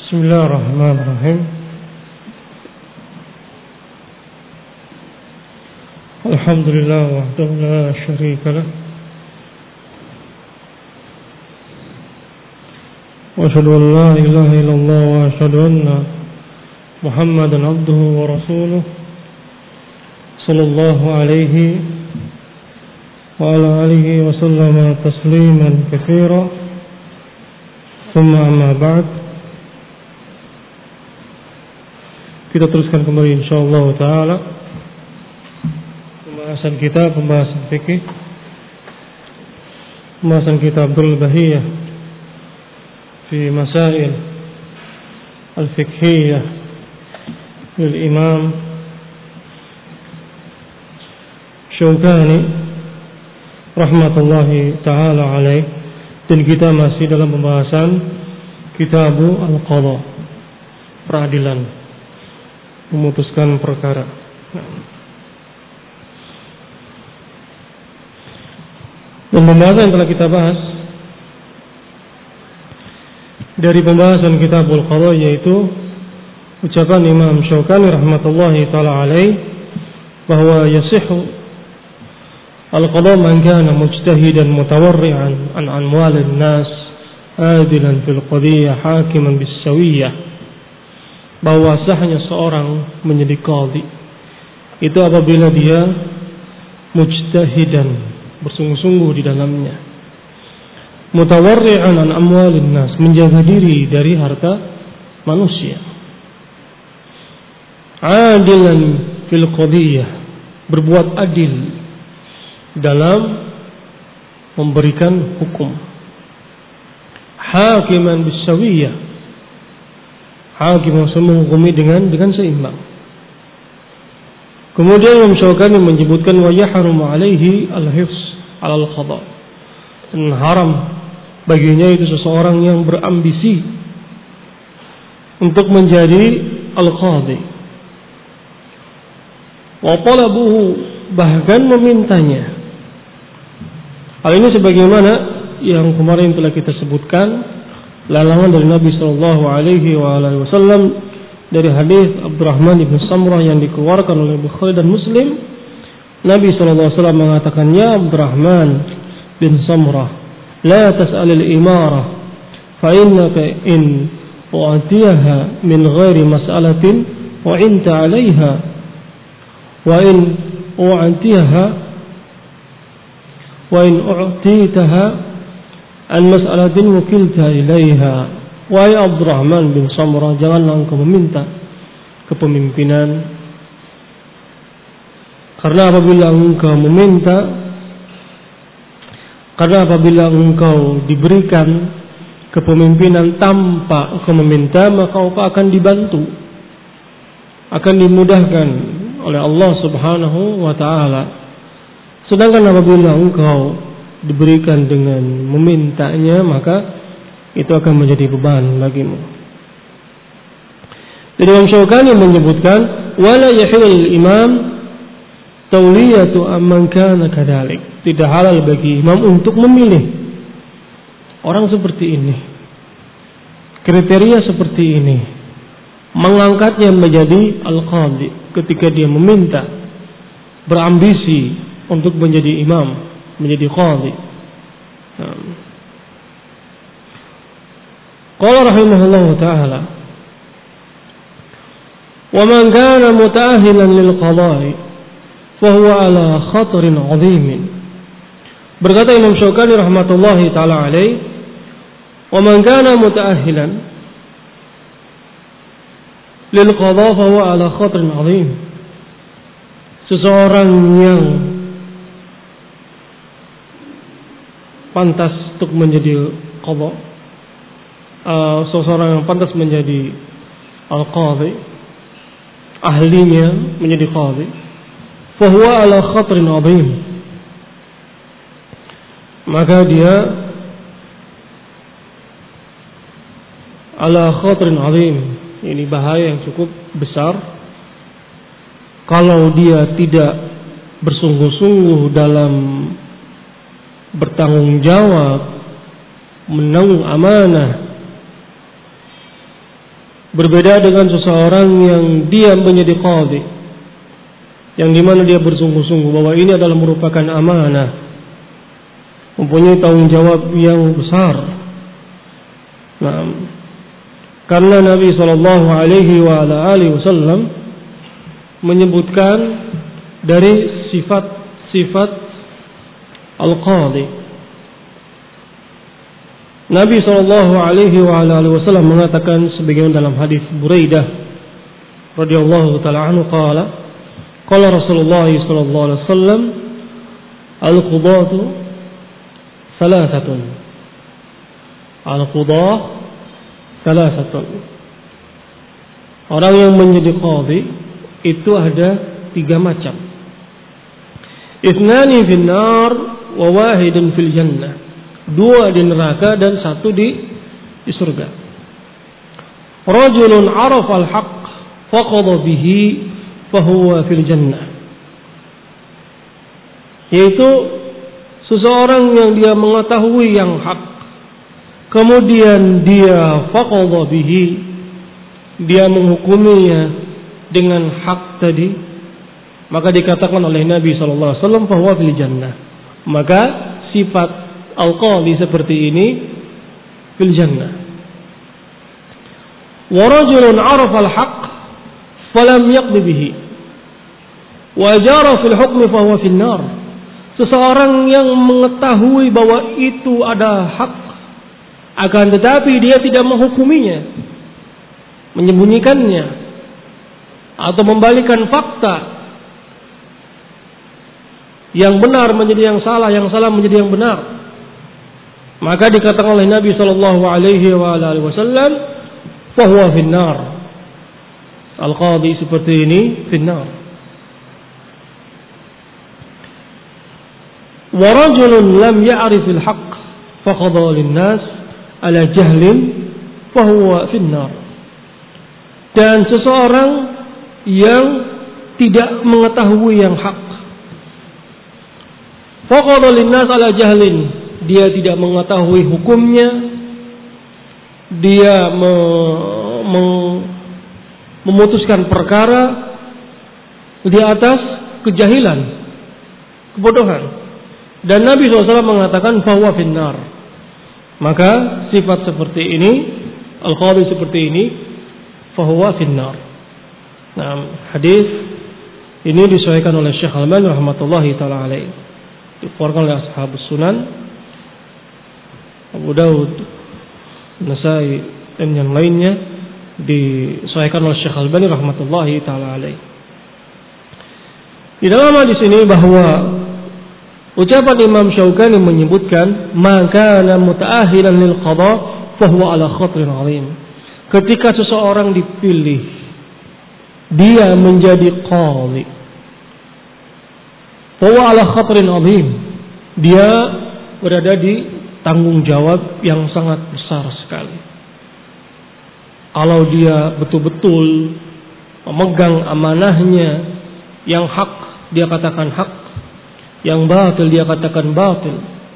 Bismillahirrahmanirrahim. Alhamdulillah wahdahu la syarika lah. Wa asyhadu an la ilaha illallah wa asyhadu anna Muhammadan abduhu wa rasuluh sallallahu alaihi wa ala alihi wa sallama tasliman katsira. Tsumma amma ba'd. Kita teruskan kembali insyaallah taala pembahasan fikih, pembahasan kitab Abdul Bahiyah fi masail al-fiqhiyah lil Imam Syaukani rahmatullahi taala alaih, dan kita masih dalam pembahasan Kitabu Al-Qadha, peradilan, memutuskan perkara. Dan pembahasan yang telah kita bahas dari pembahasan Kitabul Qadha, yaitu ucapan Imam Syaukani rahmatullahi taala alaih bahwa yasihhu al-qadha man kana mujtahidan mutawarri'an an amwalin nas adilan fil qadiyah hakiman bis sawiyah, bahwa sahnya seorang menjadi qadhi itu apabila dia mujtahidan, bersungguh-sungguh di dalamnya, mutawarri'an an amwalin nas, menjaga diri dari harta manusia, adilan fil qadiyah, berbuat adil dalam memberikan hukum, hakiman bisawiyah, hakim yang menghukumi dengan seimbang. Kemudian Imam Syaukani menyebutkan wa yahrumu alaihi al-hifz al-qadha, dan haram baginya itu seseorang yang berambisi untuk menjadi al-qadhi, wa talabuhu, bahkan memintanya. Hal ini sebagaimana yang kemarin telah kita sebutkan, larangan dari Nabi sallallahu alaihi wasallam dari hadis Abdurrahman bin Samrah yang dikeluarkan oleh Bukhari dan Muslim. Nabi sallallahu alaihi wasallam mengatakan, ya Abdurrahman bin Samrah, la tas'al al-imarah fa innaka in u'tiyaha min ghairi mas'alatin wa anta 'alayha wa in u'titaha an mas'alatin wukilta ilaiha. Wahai Abdurrahman bin Samrah, janganlah engkau meminta kepemimpinan, karena apabila engkau diberikan kepemimpinan tanpa engkau meminta, maka engkau akan dibantu, akan dimudahkan oleh Allah Subhanahu wa taala. Sedangkan apabila engkau diberikan dengan memintanya, maka itu akan menjadi beban bagimu. Jadi Imam Syaukani menyebutkan, wala yahilul imam tawliyatu amman kana kadzalik, tidak halal bagi imam untuk memilih orang seperti ini, kriteria seperti ini, mengangkatnya menjadi al-qadhi ketika dia meminta, berambisi untuk menjadi imam, menjadi qadhi. Qala rahimahullahu ta'ala, wa man kana muta'ahilan lil qada'i fa huwa ala khatarin 'azimin. Berkata Imam Syaukani rahmatullahi ta'ala alaih, wa man kana muta'ahilan lil qada' fa huwa ala khatarin 'azim. Seseorang yang pantas untuk menjadi qadha, seseorang yang pantas menjadi al-qadhi, ahlinya menjadi qadhi, fahuwa ala khatrin azim, maka dia ala khatrin azim, ini bahaya yang cukup besar kalau dia tidak bersungguh-sungguh dalam bertanggung jawab, menanggung amanah Berbeda dengan seseorang yang dia menjadi qadhi, yang dimana dia bersungguh-sungguh bahwa ini adalah merupakan amanah, mempunyai tanggung jawab yang besar. Nah, karena Nabi Shallallahu Alaihi Wasallam menyebutkan dari sifat-sifat al-qadhi. Nabi Shallallahu Alaihi Wasallam mengatakan sebagaimana dalam hadis Buraidah radhiyallahu taala anhu qala Rasulullah sallallahu alaihi wasallam al-qudatu thalathatun. Al-qudah thalathatun. Orang yang menjadi qadhi itu ada 3 macam. Ithnani fil nar wa wahidun fil jannah. 2 di neraka dan 1 di surga. Rajulun arafa al-haq faqada bihi fahuwa fil jannah. Yaitu seseorang yang dia mengetahui yang hak, kemudian dia faqada bihi, dia menghukuminya dengan hak tadi, maka dikatakan oleh Nabi sallallahu alaihi wasallam fahuwa fil jannah. Maka sifat al-qadhi seperti ini fil jannah. Wa rajulun 'arafa al-haqq falam yaqdi bihi wa jara fil hukmi fa huwa fil nar. Seseorang yang mengetahui bahwa itu ada hak, akan tetapi dia tidak menghukuminya, menyembunyikannya atau membalikan fakta, yang benar menjadi yang salah menjadi yang benar, maka dikatakan oleh Nabi sallallahu alaihi wasallam fahuwa finnar. Al-qadhi seperti ini finnar. Wa rajulun lam ya'rif al-haqq faqada lin-nas ala jahlin fahuwa finnar. Dan seseorang yang tidak mengetahui yang hak, faqada lin-nas ala jahlin, dia tidak mengetahui hukumnya, dia memutuskan perkara di atas kejahilan, kebodohan. Dan Nabi SAW mengatakan fahuwa finnar. Maka sifat seperti ini, al-qadhi seperti ini, fahuwa finnar. Nah, hadis ini disahihkan oleh Syekh Al-Albani rahmatullahi taala alaihi. Dikeluarkan oleh Ashabus Sunan, Abu Daud, Nasai dan yang lainnya, disahihkan oleh Syekh Al-Albani rahmatullahi taala alaihi. Di dalam hadis ini bahwa ucapan Imam Syaukani menyebutkan maka muta'ahilan lil qada fa huwa ala khatrin 'azim. Ketika seseorang dipilih dia menjadi qadhi, fa huwa ala khatrin 'azim, dia berada di tanggung jawab yang sangat besar sekali. Kalau dia betul-betul memegang amanahnya, yang hak dia katakan hak, yang batil dia katakan batil,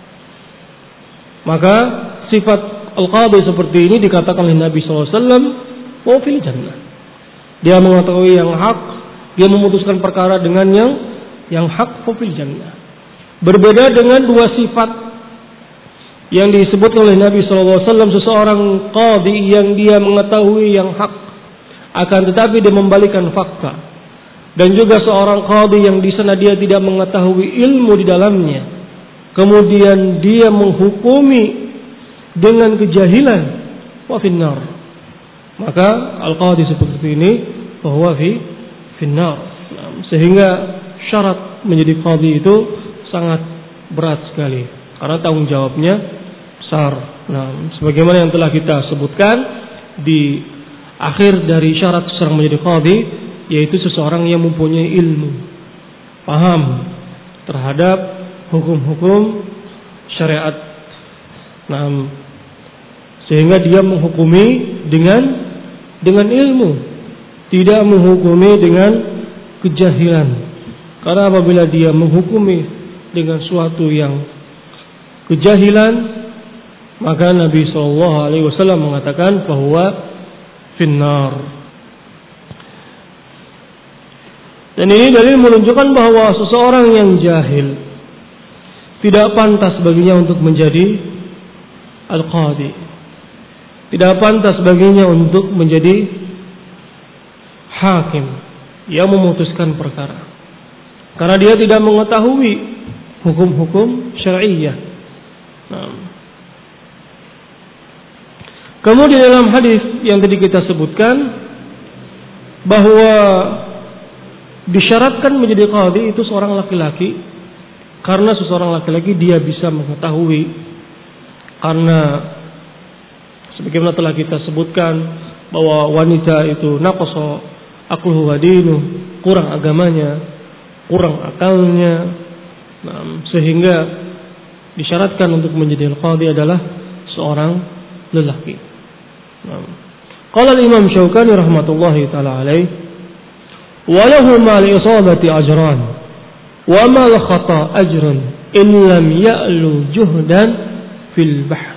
maka sifat al-qadhi seperti ini dikatakan oleh Nabi SAW wa fil jannah. Dia mengetahui yang hak, dia memutuskan perkara dengan yang hak, wa fil jannah. Berbeda dengan 2 sifat yang disebut oleh Nabi SAW, seseorang qadhi yang dia mengetahui yang hak, akan tetapi dia membalikan fakta. Dan juga seorang qadhi yang di sana dia tidak mengetahui ilmu di dalamnya, kemudian dia menghukumi dengan kejahilan, wa finnar. Maka al-qadhi seperti ini bahwa finnar. Sehingga syarat menjadi qadhi itu sangat berat sekali, karena tanggung jawabnya besar. Nah, sebagaimana yang telah kita sebutkan di akhir dari syarat seseorang menjadi qadhi, yaitu seseorang yang mempunyai ilmu, paham terhadap hukum-hukum syariat. Nah, sehingga dia menghukumi dengan ilmu, tidak menghukumi dengan kejahilan. Karena apabila dia menghukumi dengan suatu yang kejahilan, maka Nabi SAW mengatakan bahwa finnar. Dan ini dalil menunjukkan bahwa seseorang yang jahil tidak pantas baginya untuk menjadi al-qadi. Tidak pantas baginya untuk menjadi hakim yang memutuskan perkara. Karena dia tidak mengetahui hukum-hukum syar'iyyah. Kemudian dalam hadis yang tadi kita sebutkan bahwa disyaratkan menjadi qadhi itu seorang laki-laki, karena seseorang laki-laki dia bisa mengetahui, karena sebagaimana telah kita sebutkan bahwa wanita itu naqasa aqluhu wa dinuh, kurang agamanya, kurang akalnya, sehingga disyaratkan untuk menjadi al-qadhi adalah seorang lelaki. Qala al-Imam Syaukani rahmatullahi taala alaih, wa lahu ma al-isabati ajran wa ma al-khata ajrun in lam ya'lu juhdan fil bahth.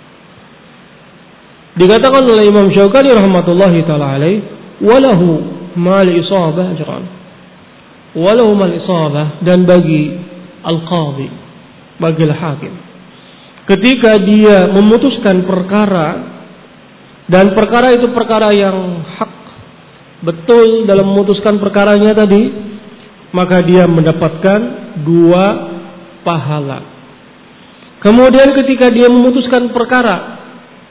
Dikatakan oleh Imam Syaukani rahmatullahi taala alaih, wa lahu ma al-isabah ajran, wa lahu ma al-isabah, dan bagi al-qadhi, bagi al-hakim, ketika dia memutuskan perkara dan perkara itu perkara yang hak, betul dalam memutuskan perkaranya tadi, maka dia mendapatkan 2 pahala. Kemudian ketika dia memutuskan perkara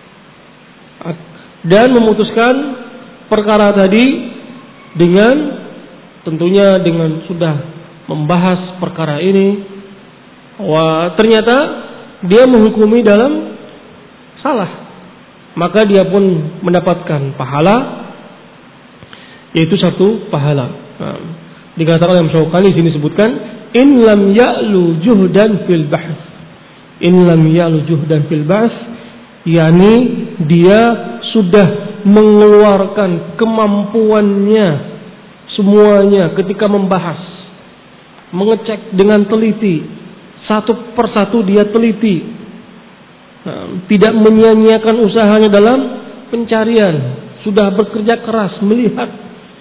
dan memutuskan perkara tadi dengan tentunya dengan sudah membahas perkara ini, ternyata dia menghukumi dalam salah, maka dia pun mendapatkan pahala, yaitu 1 pahala. Dikatakan oleh Syaukani sini sebutkan in lam ya'lu juhdan fil bahth. In lam ya'lu juhdan fil bahth, yakni dia sudah mengeluarkan kemampuannya semuanya ketika membahas, mengecek dengan teliti, satu persatu dia teliti, tidak menyia-nyiakan usahanya dalam pencarian, sudah bekerja keras melihat,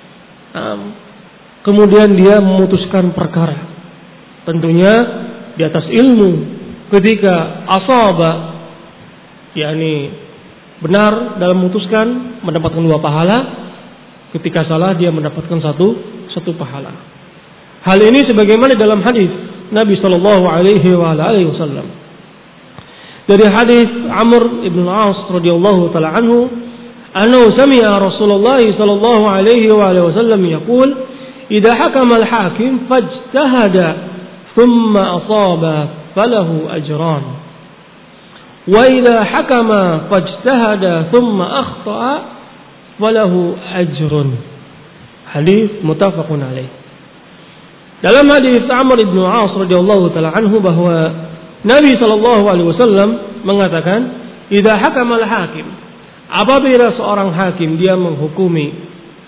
kemudian dia memutuskan perkara, tentunya di atas ilmu. Ketika asaba, yakni benar dalam memutuskan, mendapatkan 2 pahala. Ketika salah, dia mendapatkan satu pahala. Hal ini sebagaimana dalam hadis Nabi sallallahu alaihi wasallam, dari hadis Amr ibn al-As radhiyallahu taala anhu, annahu sami'a Rasulullah sallallahu alaihi wasallam yaqul, idza hakama al-hakim fajtahada thumma asaba falahu ajran, wa idza hakama fajtahada thumma akhta'a falahu ajrun. Hadis muttafaqun alaih. Dalam hadis Amr ibn al-As radhiyallahu taala anhu bahwa Nabi sallallahu alaihi wasallam mengatakan, idza hakama al-hakim, apabila seorang hakim dia menghukumi,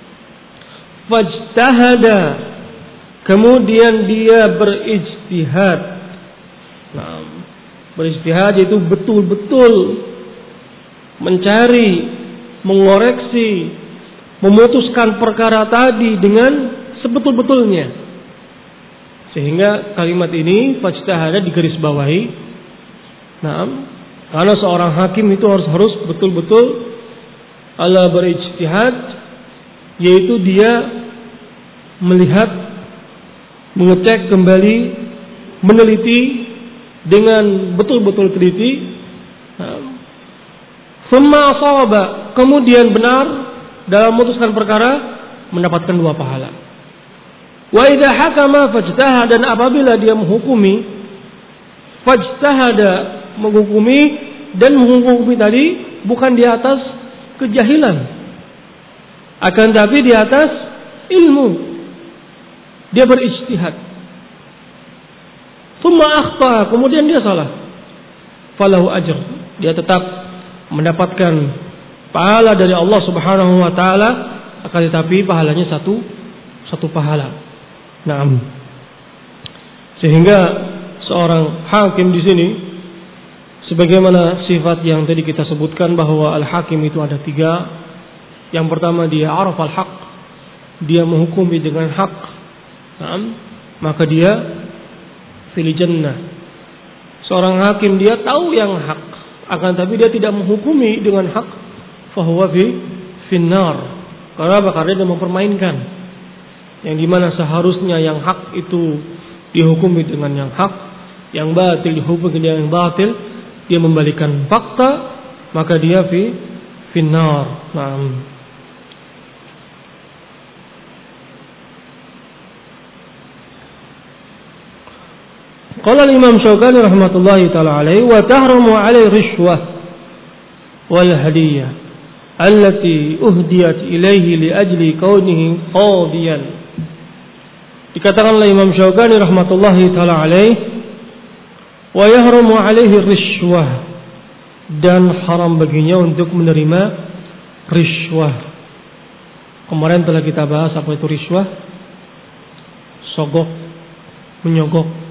fajtahada, kemudian dia berijtihad. Berijtihad itu betul-betul mencari, mengoreksi, memutuskan perkara tadi dengan sebetul-betulnya. Sehingga kalimat ini fajtahada digarisbawahi. Karena seorang hakim itu harus betul-betul ala berijtihad, yaitu dia melihat, mengecek kembali, meneliti dengan betul-betul teliti. Summa asaba, kemudian benar dalam memutuskan perkara, mendapatkan 2 pahala. Wa idza hakama fajtahada, dan apabila dia menghukumi, fajtahada, menghukumi, dan menghukumi tadi bukan di atas kejahilan, akan tapi di atas ilmu, dia berijtihad. Tsumma akhta, kemudian dia salah, falahu ajr, dia tetap mendapatkan pahala dari Allah Subhanahu wa taala, akan tetapi pahalanya satu pahala. Sehingga seorang hakim di sini, sebagaimana sifat yang tadi kita sebutkan bahwa al-hakim itu ada 3, Yang pertama dia arafal haq, dia menghukumi dengan hak, maka dia fil jannah. Seorang hakim dia tahu yang hak, akan tapi dia tidak menghukumi dengan hak, fahuwa finnar. Karena apa? Karena dia mempermainkan. Yang dimana seharusnya yang hak itu dihukumi dengan yang hak, yang batil dihukumi dengan yang batil, dia membalikan fakta, maka dia finnar. Qala al-Imam Syaukani rahmatullahi taala alaihi wa tahramu alaihi rishwah wal hadiyah allati uhdiyat ilaihi li ajli kaunihi qadiyan. Dikatakan oleh Imam Syaukani rahmatullahi taala alaihi wa yahramu alaihi rishwah, dan haram baginya untuk menerima rishwah. Kemarin telah kita bahas apa itu rishwah, sogok, menyogok.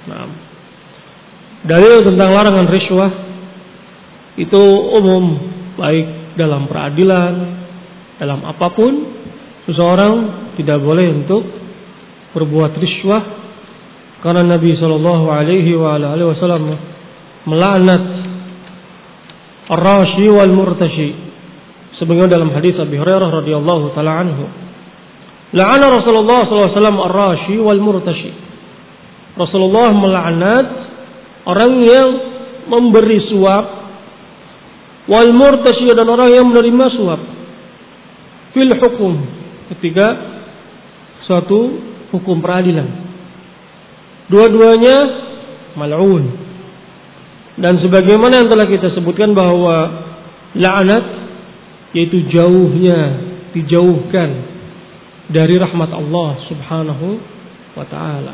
Dalil tentang larangan rishwah itu umum, baik dalam peradilan, dalam apapun, seseorang tidak boleh untuk berbuat rishwah, karena Nabi sallallahu alaihi wasallam melaknat ar-rashi wal murtashi, sebagaimana dalam hadis Abi Hurairah radhiyallahu taala anhu, la'ana Rasulullah sallallahu alaihi wasallam ar-rashi wal murtashi. Rasulullah melaknat orang yang memberi suap, wal murtashi, dan orang yang menerima suap, fil hukum, ketika suatu hukum peradilan. Dua-duanya mal'un. Dan sebagaimana yang telah kita sebutkan bahwa laknat yaitu dijauhkan dari rahmat Allah Subhanahu wa taala.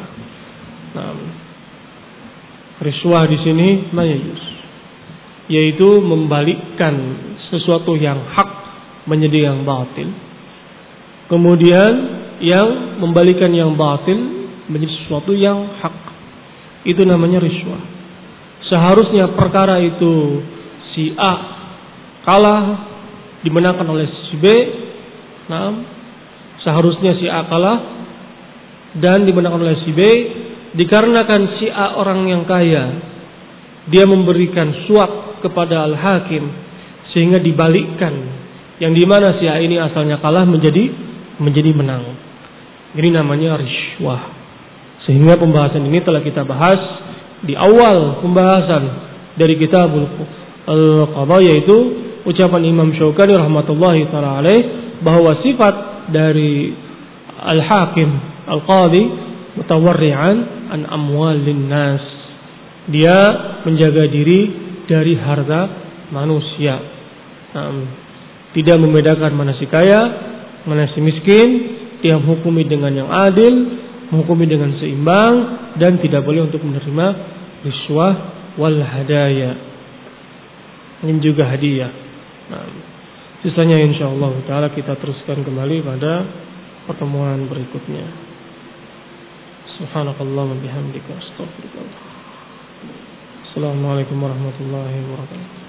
Rishwah di sini mayus, yaitu membalikkan sesuatu yang hak menjadi yang batil. Kemudian yang membalikkan yang batil menjadi sesuatu yang hak, itu namanya rishwah. Seharusnya perkara itu si A kalah dimenangkan oleh si B. Seharusnya si A kalah dan dimenangkan oleh si B. Dikarenakan si A orang yang kaya, dia memberikan suap kepada al-hakim sehingga dibalikkan, yang dimana si A ini asalnya kalah menjadi menang. Ini namanya rishwah. Sehingga pembahasan ini telah kita bahas di awal pembahasan dari kitabul al-qadha, yaitu ucapan Imam Syaukani rahmatullahi taala alaih bahwa sifat dari al-hakim al-qadhi mutawarri'an an amwalin nas, dia menjaga diri dari harta manusia, tidak membedakan mana si kaya, mana si miskin. Dia menghukumi dengan yang adil, menghukumi dengan seimbang, dan tidak boleh untuk menerima rishwah wal hadaya. Ini juga hadiah. Sisanya insyaallah taala kita teruskan kembali pada pertemuan berikutnya. Subhanakallahumma bihamdika astaghfiruka. Assalamualaikum warahmatullahi wabarakatuh.